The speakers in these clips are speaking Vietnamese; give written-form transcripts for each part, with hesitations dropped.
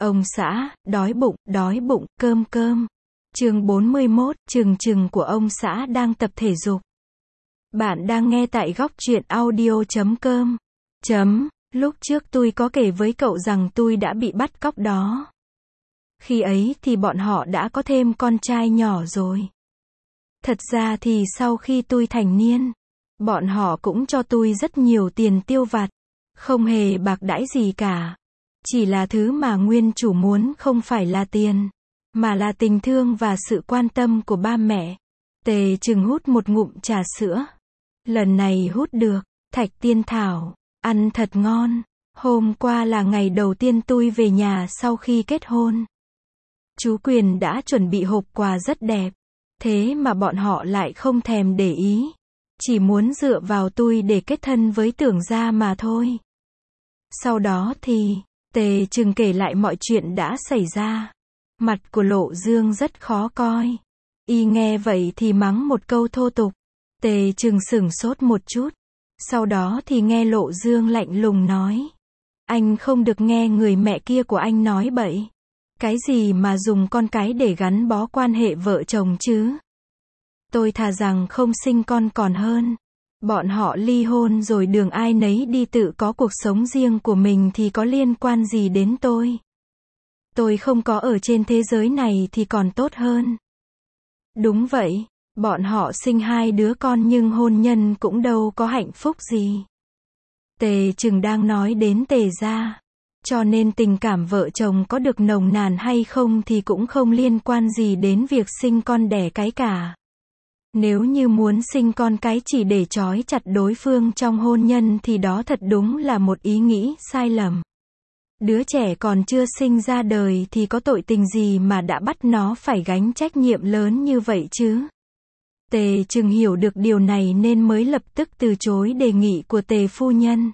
Ông xã, đói bụng, cơm cơm. Chương 41, Trừng Trừng của ông xã đang tập thể dục. Bạn đang nghe tại góc truyện audio.com. Lúc trước tôi có kể với cậu rằng tôi đã bị bắt cóc đó. Khi ấy thì bọn họ đã có thêm con trai nhỏ rồi. Thật ra thì sau khi tôi thành niên, bọn họ cũng cho tôi rất nhiều tiền tiêu vặt. Không hề bạc đãi gì cả. Chỉ là thứ mà nguyên chủ muốn không phải là tiền, mà là tình thương và sự quan tâm của ba mẹ. Tề Trừng hút một ngụm trà sữa. Lần này hút được, Thạch Tiên Thảo, ăn thật ngon. Hôm qua là ngày đầu tiên tôi về nhà sau khi kết hôn. Chú Quyền đã chuẩn bị hộp quà rất đẹp. Thế mà bọn họ lại không thèm để ý. Chỉ muốn dựa vào tôi để kết thân với Tưởng gia mà thôi. Sau đó thì, Tề Trừng kể lại mọi chuyện đã xảy ra. Mặt của Lộ Dương rất khó coi. Y nghe vậy thì mắng một câu thô tục. Tề Trừng sửng sốt một chút. Sau đó thì nghe Lộ Dương lạnh lùng nói. Anh không được nghe người mẹ kia của anh nói bậy. Cái gì mà dùng con cái để gắn bó quan hệ vợ chồng chứ? Tôi thà rằng không sinh con còn hơn. Bọn họ ly hôn rồi đường ai nấy đi tự có cuộc sống riêng của mình thì có liên quan gì đến tôi. Tôi không có ở trên thế giới này thì còn tốt hơn. Đúng vậy, bọn họ sinh 2 đứa con nhưng hôn nhân cũng đâu có hạnh phúc gì. Tề Trừng đang nói đến Tề gia. Cho nên tình cảm vợ chồng có được nồng nàn hay không thì cũng không liên quan gì đến việc sinh con đẻ cái cả. Nếu như muốn sinh con cái chỉ để trói chặt đối phương trong hôn nhân thì đó thật đúng là một ý nghĩ sai lầm. Đứa trẻ còn chưa sinh ra đời thì có tội tình gì mà đã bắt nó phải gánh trách nhiệm lớn như vậy chứ? Tề Trừng hiểu được điều này nên mới lập tức từ chối đề nghị của Tề phu nhân.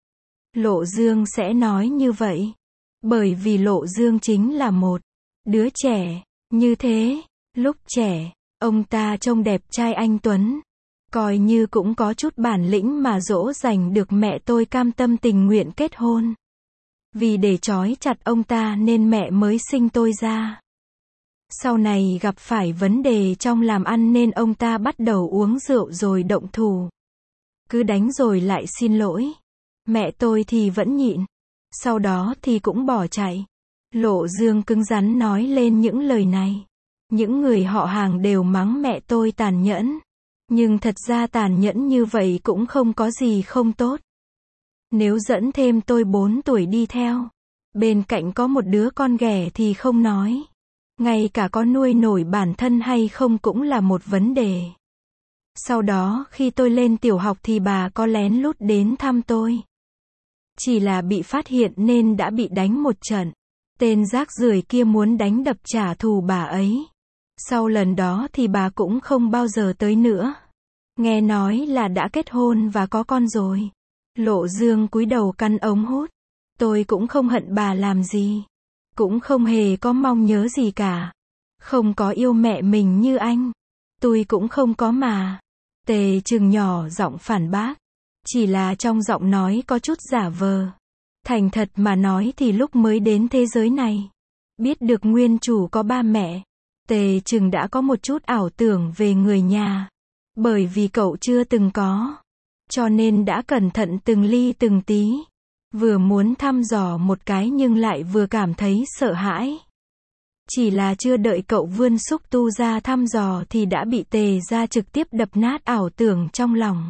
Lộ Dương sẽ nói như vậy. Bởi vì Lộ Dương chính là một đứa trẻ. Như thế, lúc trẻ, ông ta trông đẹp trai anh tuấn. Coi như cũng có chút bản lĩnh mà dỗ dành được mẹ tôi cam tâm tình nguyện kết hôn. Vì để trói chặt ông ta nên mẹ mới sinh tôi ra. Sau này gặp phải vấn đề trong làm ăn nên ông ta bắt đầu uống rượu rồi động thủ. Cứ đánh rồi lại xin lỗi. Mẹ tôi thì vẫn nhịn. Sau đó thì cũng bỏ chạy. Lộ Dương cứng rắn nói lên những lời này. Những người họ hàng đều mắng mẹ tôi tàn nhẫn. Nhưng thật ra tàn nhẫn như vậy cũng không có gì không tốt. Nếu dẫn thêm tôi 4 tuổi đi theo, bên cạnh có một đứa con ghẻ thì không nói. Ngay cả có nuôi nổi bản thân hay không cũng là một vấn đề. Sau đó khi tôi lên tiểu học thì bà có lén lút đến thăm tôi. Chỉ là bị phát hiện nên đã bị đánh một trận. Tên rác rưởi kia muốn đánh đập trả thù bà ấy. Sau lần đó thì bà cũng không bao giờ tới nữa. Nghe nói là đã kết hôn và có con rồi. Lộ Dương cúi đầu căn ống hút. Tôi cũng không hận bà làm gì. Cũng không hề có mong nhớ gì cả. Không có yêu mẹ mình như anh. Tôi cũng không có mà. Tề Trừng nhỏ giọng phản bác. Chỉ là trong giọng nói có chút giả vờ. Thành thật mà nói thì lúc mới đến thế giới này, biết được nguyên chủ có ba mẹ, Tề Trừng đã có một chút ảo tưởng về người nhà. Bởi vì cậu chưa từng có. Cho nên đã cẩn thận từng ly từng tí. Vừa muốn thăm dò một cái nhưng lại vừa cảm thấy sợ hãi. Chỉ là chưa đợi cậu vươn xúc tu ra thăm dò thì đã bị Tề gia trực tiếp đập nát ảo tưởng trong lòng.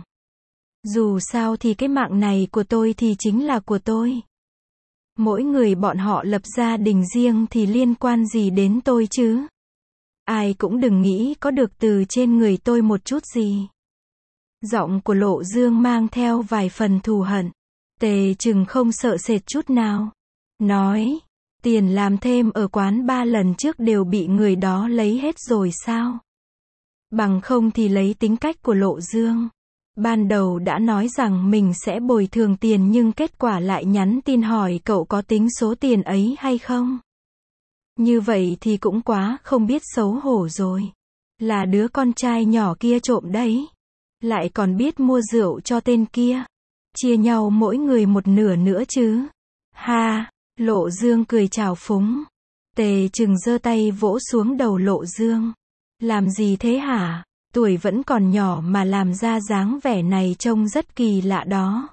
Dù sao thì cái mạng này của tôi thì chính là của tôi. Mỗi người bọn họ lập gia đình riêng thì liên quan gì đến tôi chứ? Ai cũng đừng nghĩ có được từ trên người tôi một chút gì. Giọng của Lộ Dương mang theo vài phần thù hận. Tề Trừng không sợ sệt chút nào. Nói, tiền làm thêm ở quán 3 lần trước đều bị người đó lấy hết rồi sao? Bằng không thì lấy tính cách của Lộ Dương. Ban đầu đã nói rằng mình sẽ bồi thường tiền nhưng kết quả lại nhắn tin hỏi cậu có tính số tiền ấy hay không? Như vậy thì cũng quá không biết xấu hổ rồi. Là đứa con trai nhỏ kia trộm đấy. Lại còn biết mua rượu cho tên kia. Chia nhau mỗi người một nửa nữa chứ. Ha, Lộ Dương cười trào phúng. Tề Trừng giơ tay vỗ xuống đầu Lộ Dương. Làm gì thế hả? Tuổi vẫn còn nhỏ mà làm ra dáng vẻ này trông rất kỳ lạ đó.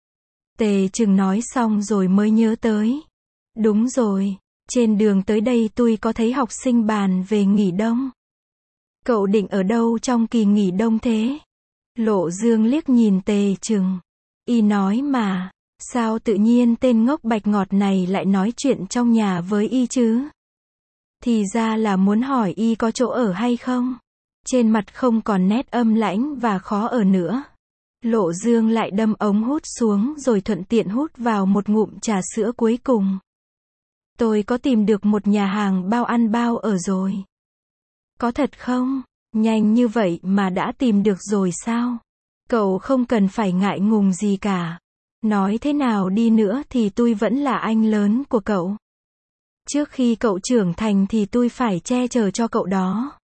Tề Trừng nói xong rồi mới nhớ tới. Đúng rồi, trên đường tới đây tôi có thấy học sinh bàn về nghỉ đông. Cậu định ở đâu trong kỳ nghỉ đông thế? Lộ Dương liếc nhìn Tề Trừng. Y nói mà, sao tự nhiên tên ngốc bạch ngọt này lại nói chuyện trong nhà với Y chứ? Thì ra là muốn hỏi Y có chỗ ở hay không? Trên mặt không còn nét âm lãnh và khó ở nữa. Lộ Dương lại đâm ống hút xuống rồi thuận tiện hút vào một ngụm trà sữa cuối cùng. Tôi có tìm được một nhà hàng bao ăn bao ở rồi. Có thật không? Nhanh như vậy mà đã tìm được rồi sao? Cậu không cần phải ngại ngùng gì cả. Nói thế nào đi nữa thì tôi vẫn là anh lớn của cậu. Trước khi cậu trưởng thành thì tôi phải che chở cho cậu đó.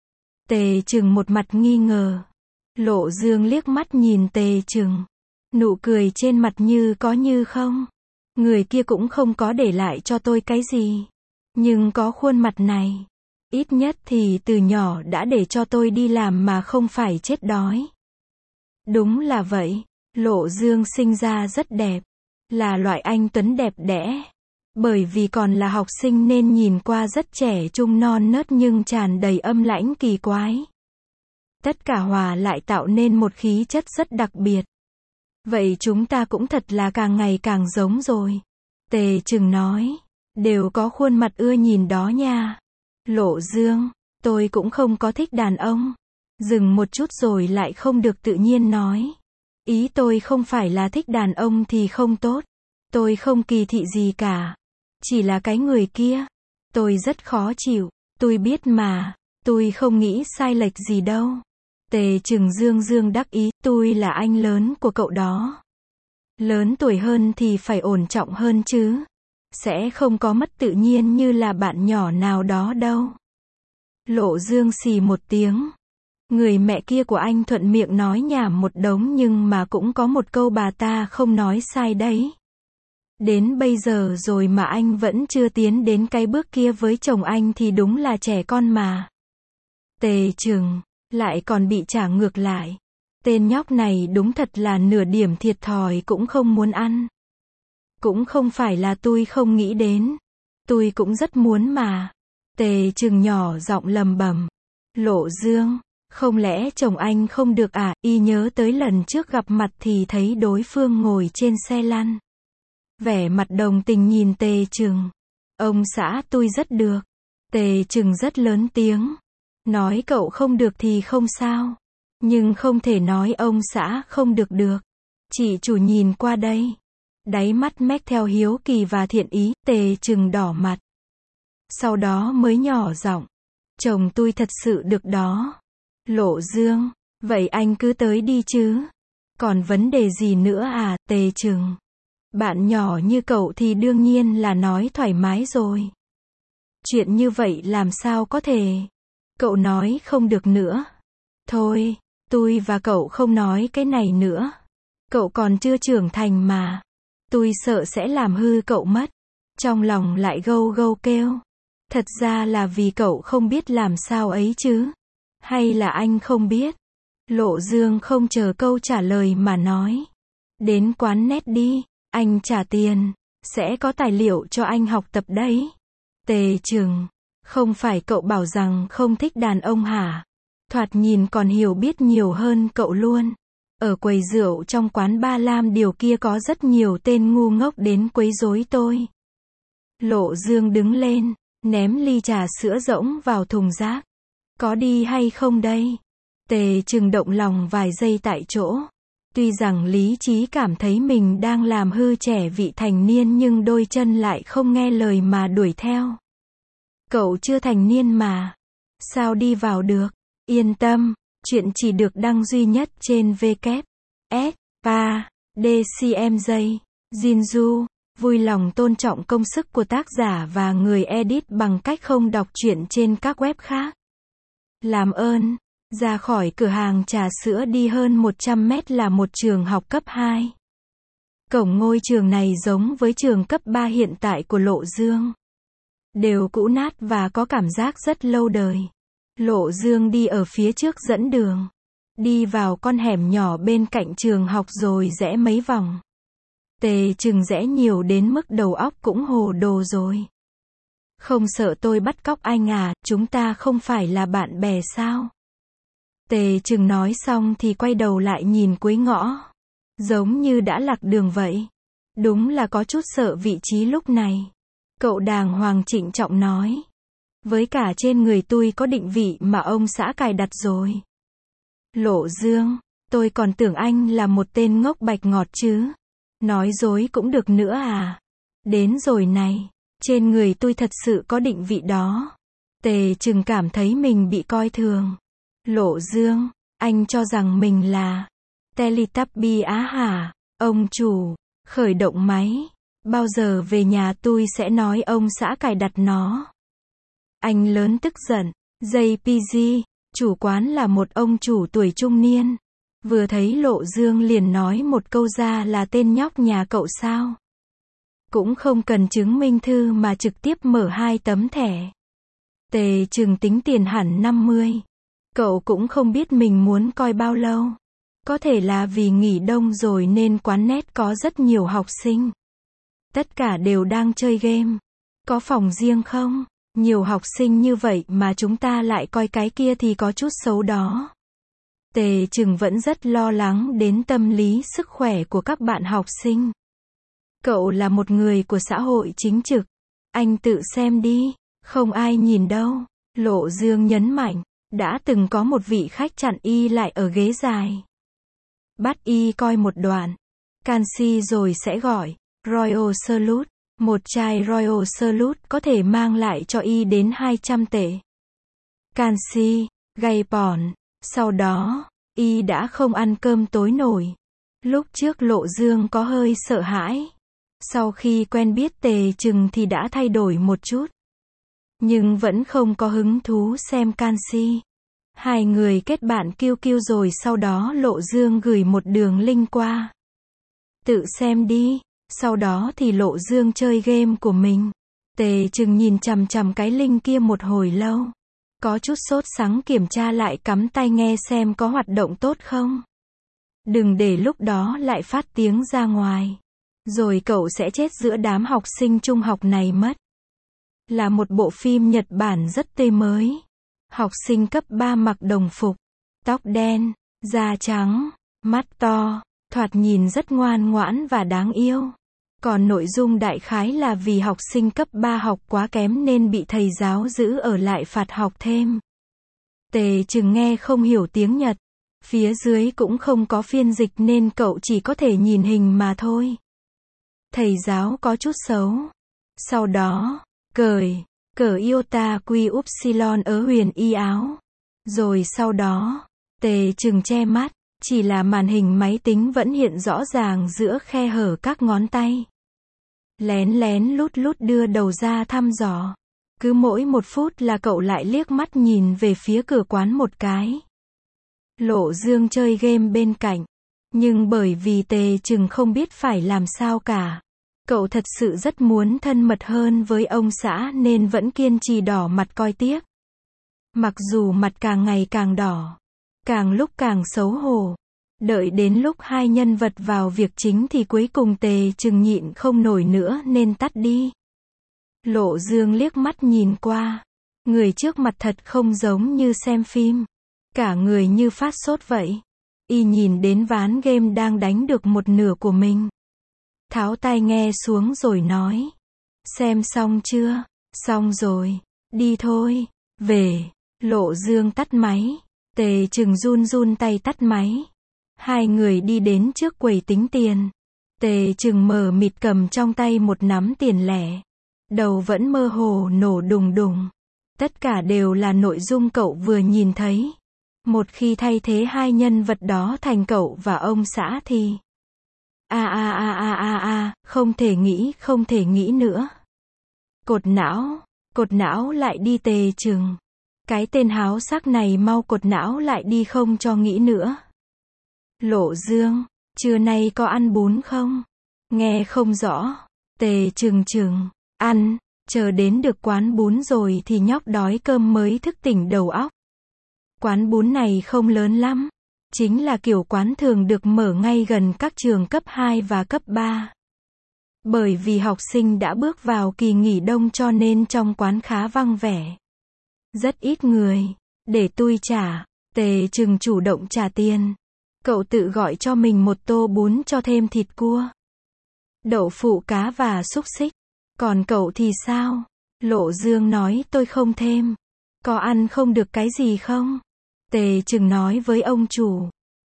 Tề Trừng một mặt nghi ngờ. Lộ Dương liếc mắt nhìn Tề Trừng. Nụ cười trên mặt như có như không. Người kia cũng không có để lại cho tôi cái gì. Nhưng có khuôn mặt này. Ít nhất thì từ nhỏ đã để cho tôi đi làm mà không phải chết đói. Đúng là vậy. Lộ Dương sinh ra rất đẹp. Là loại anh tuấn đẹp đẽ. Bởi vì còn là học sinh nên nhìn qua rất trẻ trung non nớt nhưng tràn đầy âm lãnh kỳ quái. Tất cả hòa lại tạo nên một khí chất rất đặc biệt. Vậy chúng ta cũng thật là càng ngày càng giống rồi. Tề Trừng nói. Đều có khuôn mặt ưa nhìn đó nha. Lộ Dương, tôi cũng không có thích đàn ông. Dừng một chút rồi lại không được tự nhiên nói. Ý tôi không phải là thích đàn ông thì không tốt. Tôi không kỳ thị gì cả. Chỉ là cái người kia. Tôi rất khó chịu. Tôi biết mà. Tôi không nghĩ sai lệch gì đâu. Tề Trừng dương dương đắc ý. Tôi là anh lớn của cậu đó. Lớn tuổi hơn thì phải ổn trọng hơn chứ. Sẽ không có mất tự nhiên như là bạn nhỏ nào đó đâu. Lộ Dương xì một tiếng. Người mẹ kia của anh thuận miệng nói nhảm một đống nhưng mà cũng có một câu bà ta không nói sai đấy. Đến bây giờ rồi mà anh vẫn chưa tiến đến cái bước kia với chồng anh thì đúng là trẻ con mà. Tề Trừng, lại còn bị trả ngược lại. Tên nhóc này đúng thật là nửa điểm thiệt thòi cũng không muốn ăn. Cũng không phải là tôi không nghĩ đến. Tôi cũng rất muốn mà. Tề Trừng nhỏ giọng lầm bầm. Lộ Dương, không lẽ chồng anh không được à? Y nhớ tới lần trước gặp mặt thì thấy đối phương ngồi trên xe lăn. Vẻ mặt đồng tình nhìn Tề Trừng. Ông xã tôi rất được. Tề Trừng rất lớn tiếng. Nói cậu không được thì không sao. Nhưng không thể nói ông xã không được được. Chị chủ nhìn qua đây. Đáy mắt mét theo hiếu kỳ và thiện ý. Tề Trừng đỏ mặt. Sau đó mới nhỏ giọng. Chồng tôi thật sự được đó. Lộ Dương, vậy anh cứ tới đi chứ. Còn vấn đề gì nữa à? Tề Trừng. Bạn nhỏ như cậu thì đương nhiên là nói thoải mái rồi. Chuyện như vậy làm sao có thể? Cậu nói không được nữa. Thôi, tôi và cậu không nói cái này nữa. Cậu còn chưa trưởng thành mà. Tôi sợ sẽ làm hư cậu mất. Trong lòng lại gâu gâu kêu. Thật ra là vì cậu không biết làm sao ấy chứ. Hay là anh không biết? Lộ Dương không chờ câu trả lời mà nói. Đến quán net đi, anh trả tiền. Sẽ có tài liệu cho anh học tập đấy. Tề Trừng, không phải cậu bảo rằng không thích đàn ông hả? Thoạt nhìn còn hiểu biết nhiều hơn cậu luôn. Ở quầy rượu trong quán Ba Lam điều kia có rất nhiều tên ngu ngốc đến quấy rối tôi. Lộ Dương đứng lên, ném ly trà sữa rỗng vào thùng rác. Có đi hay không đây? Tề Trừng động lòng vài giây tại chỗ. Tuy rằng lý trí cảm thấy mình đang làm hư trẻ vị thành niên nhưng đôi chân lại không nghe lời mà đuổi theo. Cậu chưa thành niên mà. Sao đi vào được? Yên tâm, chuyện chỉ được đăng duy nhất trên WS.DCMJ. Jinju, vui lòng tôn trọng công sức của tác giả và người edit bằng cách không đọc truyện trên các web khác. Làm ơn, ra khỏi cửa hàng trà sữa đi hơn 100 mét là một trường học cấp 2. Cổng ngôi trường này giống với trường cấp 3 hiện tại của Lộ Dương. Đều cũ nát và có cảm giác rất lâu đời. Lộ Dương đi ở phía trước dẫn đường. Đi vào con hẻm nhỏ bên cạnh trường học rồi rẽ mấy vòng. Tề Trừng rẽ nhiều đến mức đầu óc cũng hồ đồ rồi. Không sợ tôi bắt cóc anh à, chúng ta không phải là bạn bè sao? Tề Trừng nói xong thì quay đầu lại nhìn cuối ngõ. Giống như đã lạc đường vậy. Đúng là có chút sợ vị trí lúc này. Cậu đàng hoàng trịnh trọng nói. Với cả trên người tôi có định vị mà ông xã cài đặt rồi. Lộ Dương, tôi còn tưởng anh là một tên ngốc bạch ngọt chứ. Nói dối cũng được nữa à. Đến rồi này, trên người tôi thật sự có định vị đó. Tề Trừng cảm thấy mình bị coi thường. Lộ Dương, anh cho rằng mình là Teletubby á hả? Ông chủ, khởi động máy. Bao giờ về nhà tôi sẽ nói ông xã cài đặt nó. Anh lớn tức giận. JPG, chủ quán là một ông chủ tuổi trung niên. Vừa thấy Lộ Dương liền nói một câu ra là tên nhóc nhà cậu sao. Cũng không cần chứng minh thư mà trực tiếp mở 2 tấm thẻ. Tề Trừng tính tiền hẳn 50. Cậu cũng không biết mình muốn coi bao lâu. Có thể là vì nghỉ đông rồi nên quán net có rất nhiều học sinh. Tất cả đều đang chơi game. Có phòng riêng không? Nhiều học sinh như vậy mà chúng ta lại coi cái kia thì có chút xấu đó. Tề Trừng vẫn rất lo lắng đến tâm lý sức khỏe của các bạn học sinh. Cậu là một người của xã hội chính trực. Anh tự xem đi. Không ai nhìn đâu. Lộ Dương nhấn mạnh. Đã từng có một vị khách chặn y lại ở ghế dài. Bắt y coi một đoạn. Canxi rồi sẽ gọi. Royal Salute. Một chai Royal Salute có thể mang lại cho y đến 200 tệ. Canxi, gay bỏn. Sau đó, y đã không ăn cơm tối nổi. Lúc trước Lộ Dương có hơi sợ hãi. Sau khi quen biết Tề Trừng thì đã thay đổi một chút. Nhưng vẫn không có hứng thú xem Canxi. Hai người kết bạn QQ rồi sau đó Lộ Dương gửi một đường link qua. Tự xem đi. Sau đó thì Lộ Dương chơi game của mình. Tề Trừng nhìn chằm chằm cái link kia một hồi lâu. Có chút sốt sắng kiểm tra lại cắm tai nghe xem có hoạt động tốt không. Đừng để lúc đó lại phát tiếng ra ngoài. Rồi cậu sẽ chết giữa đám học sinh trung học này mất. Là một bộ phim Nhật Bản rất tươi mới. Học sinh cấp 3 mặc đồng phục. Tóc đen, da trắng, mắt to, thoạt nhìn rất ngoan ngoãn và đáng yêu. Còn nội dung đại khái là vì học sinh cấp 3 học quá kém nên bị thầy giáo giữ ở lại phạt học thêm. Tề Trừng nghe không hiểu tiếng Nhật. Phía dưới cũng không có phiên dịch nên cậu chỉ có thể nhìn hình mà thôi. Thầy giáo có chút xấu. Sau đó, cởi iota quy upsilon ở huyền y áo. Rồi sau đó, Tề Trừng che mắt. Chỉ là màn hình máy tính vẫn hiện rõ ràng giữa khe hở các ngón tay. Lén lén lút lút đưa đầu ra thăm dò. Cứ mỗi 1 phút là cậu lại liếc mắt nhìn về phía cửa quán một cái. Lộ Dương chơi game bên cạnh. Nhưng bởi vì Tề Trừng không biết phải làm sao cả. Cậu thật sự rất muốn thân mật hơn với ông xã nên vẫn kiên trì đỏ mặt coi tiếp. Mặc dù mặt càng ngày càng đỏ. Càng lúc càng xấu hổ. Đợi đến lúc hai nhân vật vào việc chính thì cuối cùng Tề Trừng nhịn không nổi nữa nên tắt đi. Lộ Dương liếc mắt nhìn qua. Người trước mặt thật không giống như xem phim. Cả người như phát sốt vậy. Y nhìn đến ván game đang đánh được một nửa của mình. Tháo tai nghe xuống rồi nói. Xem xong chưa? Xong rồi. Đi thôi. Về. Lộ Dương tắt máy. Tề Trừng run run tay tắt máy. Hai người đi đến trước quầy tính tiền. Tề Trừng mờ mịt cầm trong tay một nắm tiền lẻ. Đầu vẫn mơ hồ nổ đùng đùng. Tất cả đều là nội dung cậu vừa nhìn thấy. Một khi thay thế hai nhân vật đó thành cậu và ông xã thì... không thể nghĩ nữa. Cột não lại đi Tề Trừng. Cái tên háo sắc này mau cột não lại đi không cho nghĩ nữa. Lộ Dương, trưa nay có ăn bún không? Nghe không rõ. Tề trừng trừng. Ăn. Chờ đến được quán bún rồi thì nhóc đói cơm mới thức tỉnh đầu óc. Quán bún này không lớn lắm. Chính là kiểu quán thường được mở ngay gần các trường cấp 2 và cấp 3. Bởi vì học sinh đã bước vào kỳ nghỉ đông cho nên trong quán khá vắng vẻ. Rất ít người. Để tôi trả. Tề trừng chủ động trả tiền. Cậu tự gọi cho mình một tô bún cho thêm thịt cua, đậu phụ cá và xúc xích. Còn cậu thì sao? Lộ Dương nói tôi không thêm. Có ăn không được cái gì không? Tề trừng nói với ông chủ.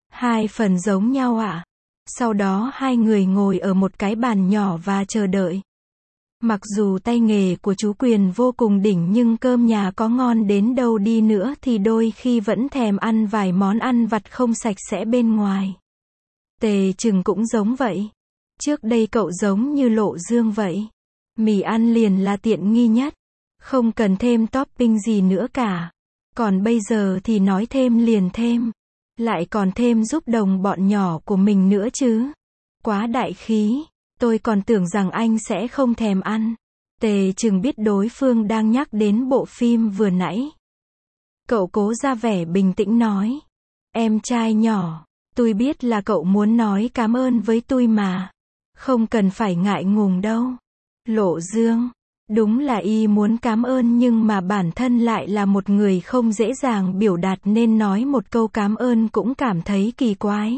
2 phần giống nhau ạ. Sau đó hai người ngồi ở một cái bàn nhỏ và chờ đợi. Mặc dù tay nghề của chú Quyền vô cùng đỉnh nhưng cơm nhà có ngon đến đâu đi nữa thì đôi khi vẫn thèm ăn vài món ăn vặt không sạch sẽ bên ngoài. Tề trừng cũng giống vậy. Trước đây cậu giống như Lộ Dương vậy. Mì ăn liền là tiện nghi nhất. Không cần thêm topping gì nữa cả. Còn bây giờ thì nói thêm liền thêm. Lại còn thêm giúp đồng bọn nhỏ của mình nữa chứ. Quá đại khí. Tôi còn tưởng rằng anh sẽ không thèm ăn. Tề trừng biết đối phương đang nhắc đến bộ phim vừa nãy. Cậu cố ra vẻ bình tĩnh nói. Em trai nhỏ, tôi biết là cậu muốn nói cảm ơn với tôi mà. Không cần phải ngại ngùng đâu. Lộ Dương, đúng là y muốn cảm ơn nhưng mà bản thân lại là một người không dễ dàng biểu đạt nên nói một câu cảm ơn cũng cảm thấy kỳ quái.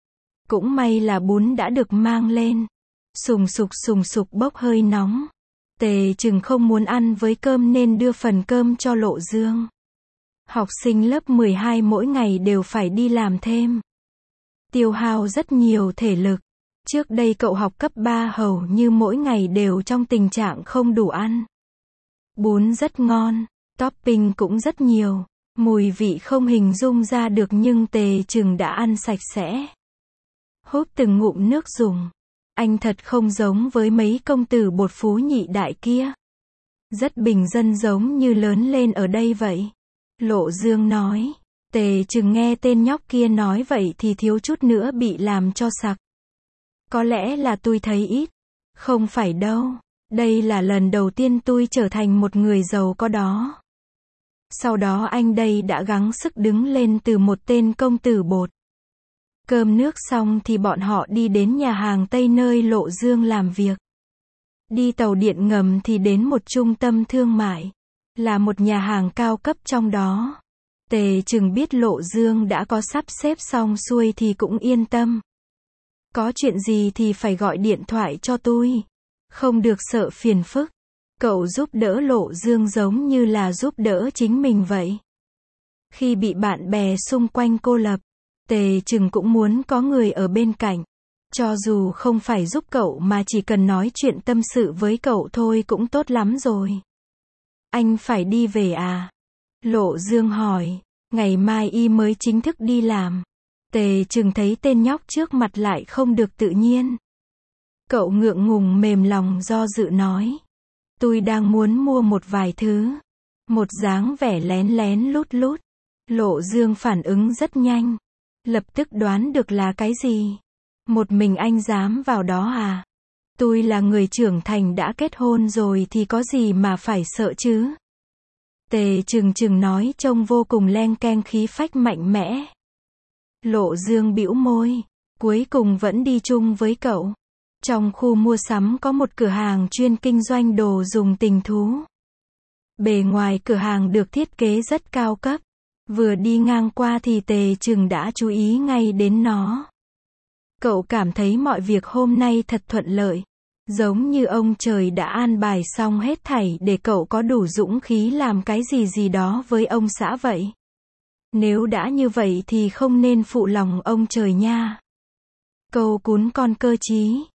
Cũng may là bún đã được mang lên. Sùng sục bốc hơi nóng. Tề trừng không muốn ăn với cơm nên đưa phần cơm cho Lộ Dương. Học sinh lớp 12 mỗi ngày đều phải đi làm thêm. Tiêu hao rất nhiều thể lực. Trước đây cậu học cấp 3 hầu như mỗi ngày đều trong tình trạng không đủ ăn. Bún rất ngon, topping cũng rất nhiều, mùi vị không hình dung ra được nhưng Tề trừng đã ăn sạch sẽ. Húp từng ngụm nước dùng. Anh thật không giống với mấy công tử bột phú nhị đại kia. Rất bình dân giống như lớn lên ở đây vậy. Lộ Dương nói. Tề trừng nghe tên nhóc kia nói vậy thì thiếu chút nữa bị làm cho sặc. Có lẽ là tôi thấy ít. Không phải đâu. Đây là lần đầu tiên tôi trở thành một người giàu có đó. Sau đó anh đây đã gắng sức đứng lên từ một tên công tử bột. Cơm nước xong thì bọn họ đi đến nhà hàng Tây nơi Lộ Dương làm việc. Đi tàu điện ngầm thì đến một trung tâm thương mại. Là một nhà hàng cao cấp trong đó. Tề trừng biết Lộ Dương đã có sắp xếp xong xuôi thì cũng yên tâm. Có chuyện gì thì phải gọi điện thoại cho tôi. Không được sợ phiền phức. Cậu giúp đỡ Lộ Dương giống như là giúp đỡ chính mình vậy. Khi bị bạn bè xung quanh cô lập, Tề trừng cũng muốn có người ở bên cạnh. Cho dù không phải giúp cậu mà chỉ cần nói chuyện tâm sự với cậu thôi cũng tốt lắm rồi. Anh phải đi về à? Lộ Dương hỏi. Ngày mai y mới chính thức đi làm. Tề trừng thấy tên nhóc trước mặt lại không được tự nhiên. Cậu ngượng ngùng mềm lòng do dự nói. Tôi đang muốn mua một vài thứ. Một dáng vẻ lén lén lút lút. Lộ Dương phản ứng rất nhanh. Lập tức đoán được là cái gì. Một mình anh dám vào đó à? Tôi là người trưởng thành đã kết hôn rồi thì có gì mà phải sợ chứ? Tề trừng nói trông vô cùng leng keng khí phách mạnh mẽ. Lộ Dương bĩu môi. Cuối cùng vẫn đi chung với cậu. Trong khu mua sắm có một cửa hàng chuyên kinh doanh đồ dùng tình thú. Bề ngoài cửa hàng được thiết kế rất cao cấp. Vừa đi ngang qua thì Tề trừng đã chú ý ngay đến nó. Cậu cảm thấy mọi việc hôm nay thật thuận lợi. Giống như ông trời đã an bài xong hết thảy để cậu có đủ dũng khí làm cái gì đó với ông xã vậy. Nếu đã như vậy thì không nên phụ lòng ông trời nha. Câu cún con cơ trí.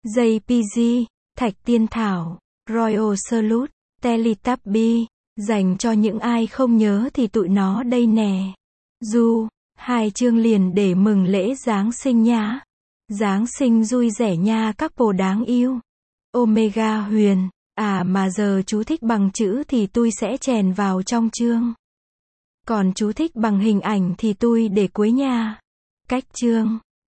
JPG, Thạch Tiên Thảo, Royal Salute, Teletubby. Dành cho những ai không nhớ thì tụi nó đây nè. 2 chương liền để mừng lễ Giáng sinh nhá. Giáng sinh vui vẻ nha các bồ đáng yêu. Omega Huyền. À mà giờ chú thích bằng chữ thì tôi sẽ chèn vào trong chương. Còn chú thích bằng hình ảnh thì tôi để cuối nha. Cách chương.